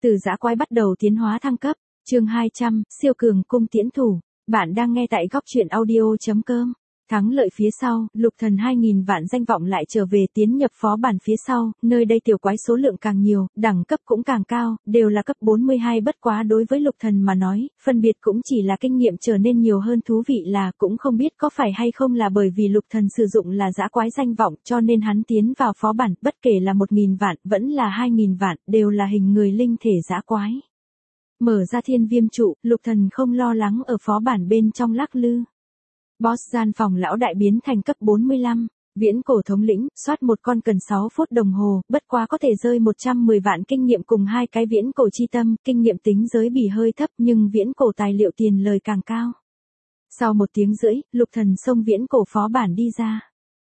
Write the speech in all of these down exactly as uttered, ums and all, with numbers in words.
Từ dã quái bắt đầu tiến hóa thăng cấp, chương hai trăm, siêu cường cung tiễn thủ. Bạn đang nghe tại góc truyện audio chấm com. Thắng lợi phía sau, lục thần hai nghìn vạn danh vọng lại trở về tiến nhập phó bản phía sau, nơi đây tiểu quái số lượng càng nhiều, đẳng cấp cũng càng cao, đều là cấp bốn mươi hai, bất quá đối với lục thần mà nói, phân biệt cũng chỉ là kinh nghiệm trở nên nhiều hơn. Thú vị là cũng không biết có phải hay không là bởi vì lục thần sử dụng là dã quái danh vọng cho nên hắn tiến vào phó bản, bất kể là một nghìn vạn, vẫn là hai nghìn vạn, đều là hình người linh thể dã quái. Mở ra thiên viêm trụ, lục thần không lo lắng ở phó bản bên trong lắc lư. Boss gian phòng lão đại biến thành cấp bốn mươi lăm, viễn cổ thống lĩnh, soát một con cần sáu phút đồng hồ, bất quá có thể rơi một trăm mười vạn kinh nghiệm cùng hai cái viễn cổ chi tâm, kinh nghiệm tính giới bỉ hơi thấp nhưng viễn cổ tài liệu tiền lời càng cao. Sau một tiếng rưỡi, lục thần xông viễn cổ phó bản đi ra.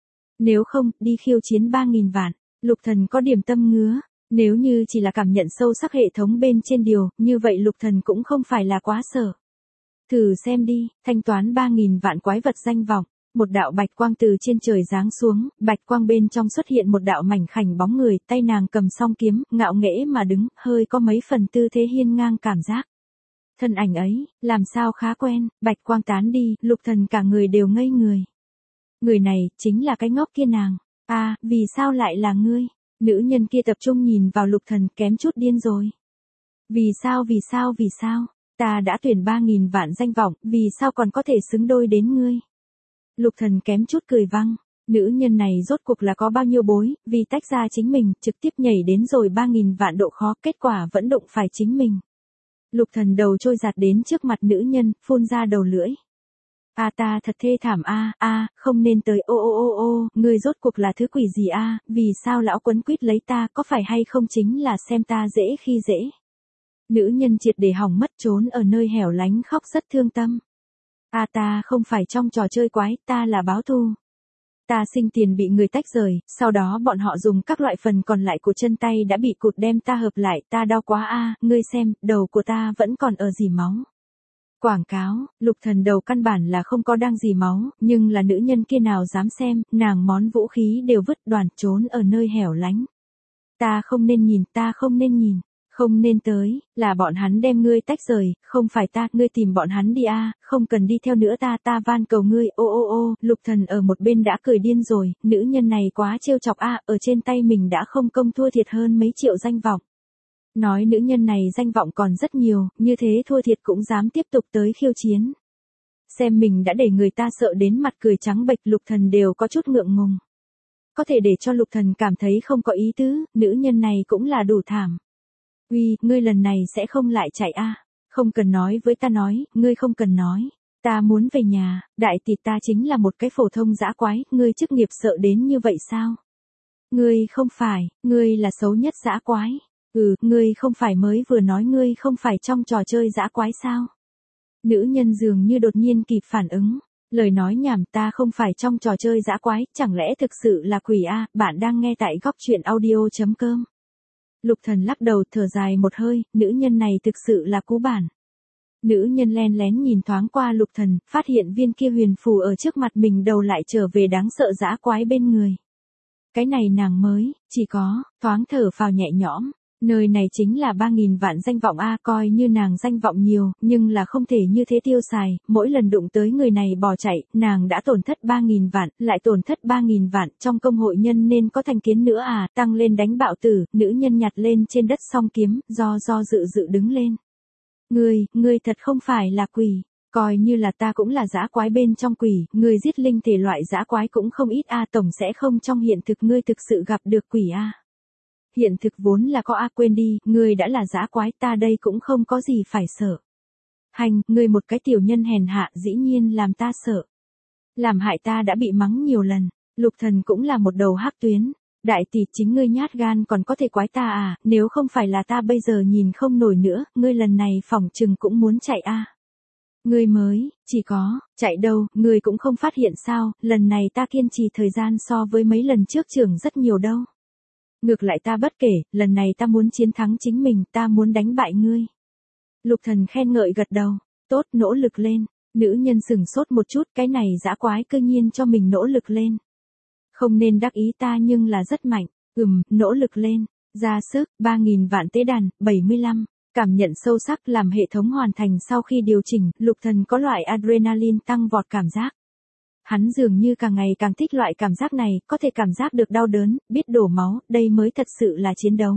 Nếu không, đi khiêu chiến ba nghìn vạn, lục thần có điểm tâm ngứa. Nếu như chỉ là cảm nhận sâu sắc hệ thống bên trên điều, như vậy lục thần cũng không phải là quá sợ. Thử xem đi, thanh toán ba nghìn vạn quái vật danh vọng, một đạo bạch quang từ trên trời giáng xuống, bạch quang bên trong xuất hiện một đạo mảnh khảnh bóng người, tay nàng cầm song kiếm, ngạo nghễ mà đứng, hơi có mấy phần tư thế hiên ngang cảm giác. Thân ảnh ấy, làm sao khá quen, bạch quang tán đi, lục thần cả người đều ngây người. Người này, chính là cái ngốc kia nàng. À, vì sao lại là ngươi? Nữ nhân kia tập trung nhìn vào lục thần, kém chút điên rồi. Vì sao vì sao vì sao? Ta đã tuyển ba nghìn vạn danh vọng, vì sao còn có thể xứng đôi đến ngươi? Lục thần kém chút cười văng. Nữ nhân này rốt cuộc là có bao nhiêu bối, vì tách ra chính mình, trực tiếp nhảy đến rồi ba nghìn vạn độ khó, kết quả vẫn đụng phải chính mình. Lục thần đầu trôi giạt đến trước mặt nữ nhân, phun ra đầu lưỡi. A à, ta thật thê thảm a, a, không nên tới, ô ô ô ô, ngươi rốt cuộc là thứ quỷ gì a, vì sao lão quấn quýt lấy ta, có phải hay không chính là xem ta dễ khi dễ. Nữ nhân triệt để hỏng mất, trốn ở nơi hẻo lánh khóc rất thương tâm. A à, ta không phải trong trò chơi quái, ta là báo thù. Ta sinh tiền bị người tách rời, sau đó bọn họ dùng các loại phần còn lại của chân tay đã bị cụt đem ta hợp lại, ta đau quá a, ngươi xem, đầu của ta vẫn còn ở dỉ máu. Quảng cáo, lục thần đầu căn bản là không có đang dì máu, nhưng là nữ nhân kia nào dám xem, nàng món vũ khí đều vứt đoàn trốn ở nơi hẻo lánh. Ta không nên nhìn, ta không nên nhìn, không nên tới, là bọn hắn đem ngươi tách rời, không phải ta, ngươi tìm bọn hắn đi a, không cần đi theo nữa ta, ta van cầu ngươi, ô ô ô, lục thần ở một bên đã cười điên rồi, nữ nhân này quá trêu chọc a, ở trên tay mình đã không công thua thiệt hơn mấy triệu danh vọng. Nói nữ nhân này danh vọng còn rất nhiều, như thế thua thiệt cũng dám tiếp tục tới khiêu chiến. Xem mình đã để người ta sợ đến mặt cười trắng bệch, lục thần đều có chút ngượng ngùng. Có thể để cho lục thần cảm thấy không có ý tứ, nữ nhân này cũng là đủ thảm. Uy, ngươi lần này sẽ không lại chạy a? À? Không cần nói với ta nói, ngươi không cần nói. Ta muốn về nhà, đại tỷ ta chính là một cái phổ thông dã quái, ngươi chức nghiệp sợ đến như vậy sao? Ngươi không phải, ngươi là xấu nhất dã quái. Ừ, ngươi không phải mới vừa nói ngươi không phải trong trò chơi dã quái sao? Nữ nhân dường như đột nhiên kịp phản ứng. Lời nói nhảm, ta không phải trong trò chơi dã quái, chẳng lẽ thực sự là quỷ a? Bạn đang nghe tại góc truyện audio chấm com. Lục thần lắc đầu thở dài một hơi, nữ nhân này thực sự là cú bản. Nữ nhân len lén nhìn thoáng qua lục thần, phát hiện viên kia huyền phù ở trước mặt mình đầu lại trở về đáng sợ dã quái bên người. Cái này nàng mới, chỉ có, thoáng thở phào nhẹ nhõm. Nơi này chính là ba nghìn vạn danh vọng a, coi như nàng danh vọng nhiều, nhưng là không thể như thế tiêu xài, mỗi lần đụng tới người này bỏ chạy, nàng đã tổn thất ba nghìn vạn, lại tổn thất ba nghìn vạn, trong công hội nhân nên có thành kiến nữa à, tăng lên đánh bạo tử, nữ nhân nhặt lên trên đất song kiếm, do do dự dự đứng lên. Ngươi, ngươi thật không phải là quỷ, coi như là ta cũng là dã quái bên trong quỷ, ngươi giết linh thể loại dã quái cũng không ít a, tổng sẽ không trong hiện thực ngươi thực sự gặp được quỷ a. Hiện thực vốn là có a, quên đi, ngươi đã là dã quái, ta đây cũng không có gì phải sợ. Hành, ngươi một cái tiểu nhân hèn hạ dĩ nhiên làm ta sợ. Làm hại ta đã bị mắng nhiều lần, lục thần cũng là một đầu hắc tuyến. Đại tỷ chính ngươi nhát gan còn có thể quái ta à, nếu không phải là ta bây giờ nhìn không nổi nữa, ngươi lần này phỏng chừng cũng muốn chạy a. Ngươi mới, chỉ có, chạy đâu, ngươi cũng không phát hiện sao, lần này ta kiên trì thời gian so với mấy lần trước trưởng rất nhiều đâu. Ngược lại ta bất kể, lần này ta muốn chiến thắng chính mình, ta muốn đánh bại ngươi. Lục thần khen ngợi gật đầu, tốt, nỗ lực lên. Nữ nhân sừng sốt một chút, cái này dã quái cơ nhiên cho mình nỗ lực lên. Không nên đắc ý ta nhưng là rất mạnh, ừm, nỗ lực lên, ra sức, ba nghìn vạn tế đàn, bảy mươi lăm. Cảm nhận sâu sắc làm hệ thống hoàn thành sau khi điều chỉnh, Lục Thần có loại adrenaline tăng vọt cảm giác. Hắn dường như càng ngày càng thích loại cảm giác này, có thể cảm giác được đau đớn, biết đổ máu, đây mới thật sự là chiến đấu.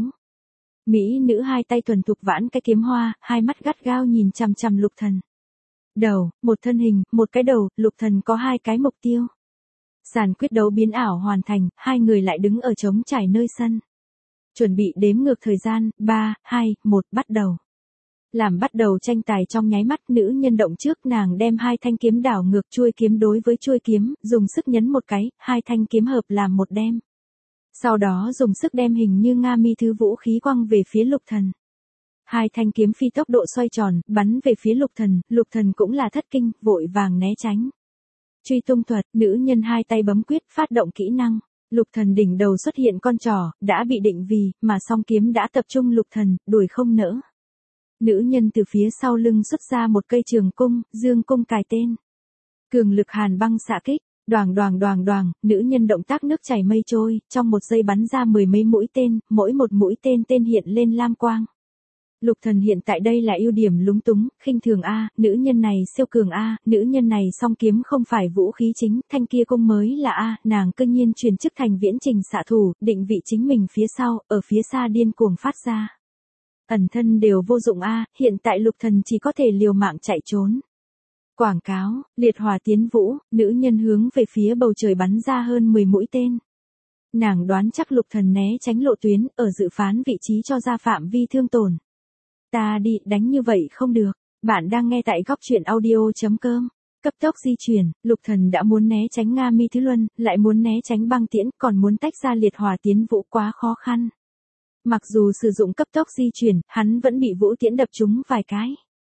Mỹ nữ hai tay thuần thục vãn cái kiếm hoa, hai mắt gắt gao nhìn chằm chằm Lục Thần. Đầu, một thân hình, một cái đầu, Lục Thần có hai cái mục tiêu. Sàn quyết đấu biến ảo hoàn thành, hai người lại đứng ở trống trải nơi sân. Chuẩn bị đếm ngược thời gian, ba, hai, một, bắt đầu. Làm bắt đầu tranh tài trong nháy mắt, nữ nhân động trước, nàng đem hai thanh kiếm đảo ngược, chuôi kiếm đối với chuôi kiếm, dùng sức nhấn một cái, hai thanh kiếm hợp làm một đem. Sau đó dùng sức đem hình như Nga mi thứ vũ khí quăng về phía Lục Thần. Hai thanh kiếm phi tốc độ xoay tròn, bắn về phía Lục Thần, Lục Thần cũng là thất kinh, vội vàng né tránh. Truy tung thuật, nữ nhân hai tay bấm quyết, phát động kỹ năng. Lục Thần đỉnh đầu xuất hiện con trỏ, đã bị định vì, mà song kiếm đã tập trung Lục Thần, đuổi không nỡ. Nữ nhân từ phía sau lưng xuất ra một cây trường cung, dương cung cài tên. Cường lực hàn băng xạ kích, đoàng đoàng đoàng đoàng, nữ nhân động tác nước chảy mây trôi, trong một giây bắn ra mười mấy mũi tên, mỗi một mũi tên tên hiện lên lam quang. Lục Thần hiện tại đây là ưu điểm lúng túng, khinh thường a, nữ nhân này siêu cường a, nữ nhân này song kiếm không phải vũ khí chính, thanh kia cung mới là a, nàng cơ nhiên chuyển chức thành viễn trình xạ thủ, định vị chính mình phía sau, ở phía xa điên cuồng phát ra. Ẩn thân đều vô dụng a, hiện tại Lục Thần chỉ có thể liều mạng chạy trốn. Quảng cáo, liệt hỏa tiến vũ, nữ nhân hướng về phía bầu trời bắn ra hơn mười mũi tên. Nàng đoán chắc Lục Thần né tránh lộ tuyến, ở dự phán vị trí cho ra phạm vi thương tổn. Ta đi, đánh như vậy không được. Bạn đang nghe tại góc truyện audio chấm com. Cấp tốc di chuyển, Lục Thần đã muốn né tránh Nga mi thứ luân, lại muốn né tránh băng tiễn, còn muốn tách ra liệt hỏa tiến vũ quá khó khăn. Mặc dù sử dụng cấp tốc di chuyển, hắn vẫn bị vũ tiễn đập trúng vài cái.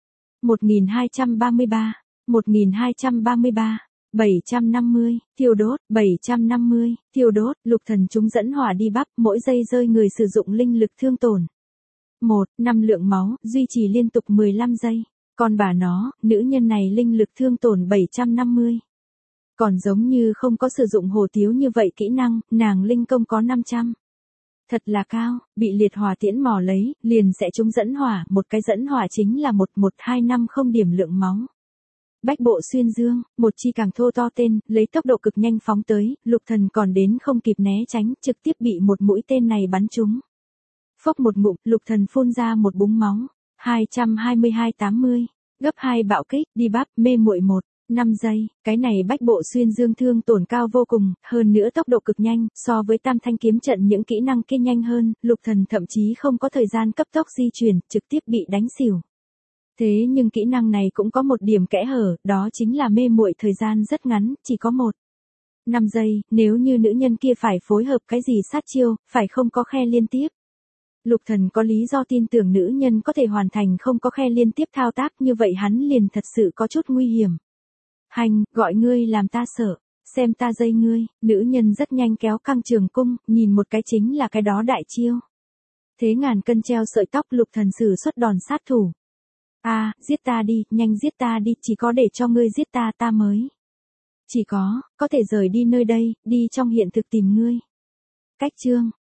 một nghìn hai trăm ba mươi ba, một nghìn hai trăm ba mươi ba, bảy trăm năm mươi, thiêu đốt, bảy trăm năm mươi, thiêu đốt, Lục Thần chúng dẫn hỏa đi bắp, mỗi giây rơi người sử dụng linh lực thương tổn. một, năm lượng máu, duy trì liên tục mười lăm giây. Còn bà nó, nữ nhân này linh lực thương tổn bảy trăm năm mươi. Còn giống như không có sử dụng hồ tiếu như vậy kỹ năng, nàng linh công có năm trăm. Thật là cao, bị liệt hỏa tiễn mò lấy, liền sẽ trúng dẫn hỏa, một cái dẫn hỏa chính là một một hai năm không điểm lượng máu. Bách bộ xuyên dương, một chi càng thô to tên, lấy tốc độ cực nhanh phóng tới, Lục Thần còn đến không kịp né tránh, trực tiếp bị một mũi tên này bắn trúng. Phốc một ngụm, Lục Thần phun ra một búng máu. hai trăm hai mươi hai tám mươi, gấp hai bạo kích, đi bắp, mê muội một, năm giây, cái này bách bộ xuyên dương thương tổn cao vô cùng, hơn nữa tốc độ cực nhanh, so với tam thanh kiếm trận những kỹ năng kia nhanh hơn, Lục Thần thậm chí không có thời gian cấp tốc di chuyển, trực tiếp bị đánh xỉu. Thế nhưng kỹ năng này cũng có một điểm kẽ hở, đó chính là mê muội thời gian rất ngắn, chỉ có một. năm giây, nếu như nữ nhân kia phải phối hợp cái gì sát chiêu, phải không có khe liên tiếp. Lục Thần có lý do tin tưởng nữ nhân có thể hoàn thành không có khe liên tiếp thao tác, như vậy hắn liền thật sự có chút nguy hiểm. Hành, gọi ngươi làm ta sợ, xem ta dây ngươi, nữ nhân rất nhanh kéo căng trường cung, nhìn một cái chính là cái đó đại chiêu. Thế ngàn cân treo sợi tóc, Lục Thần sử xuất đòn sát thủ. A, à, giết ta đi, nhanh giết ta đi, chỉ có để cho ngươi giết ta ta mới. Chỉ có, có thể rời đi nơi đây, đi trong hiện thực tìm ngươi. Cách chương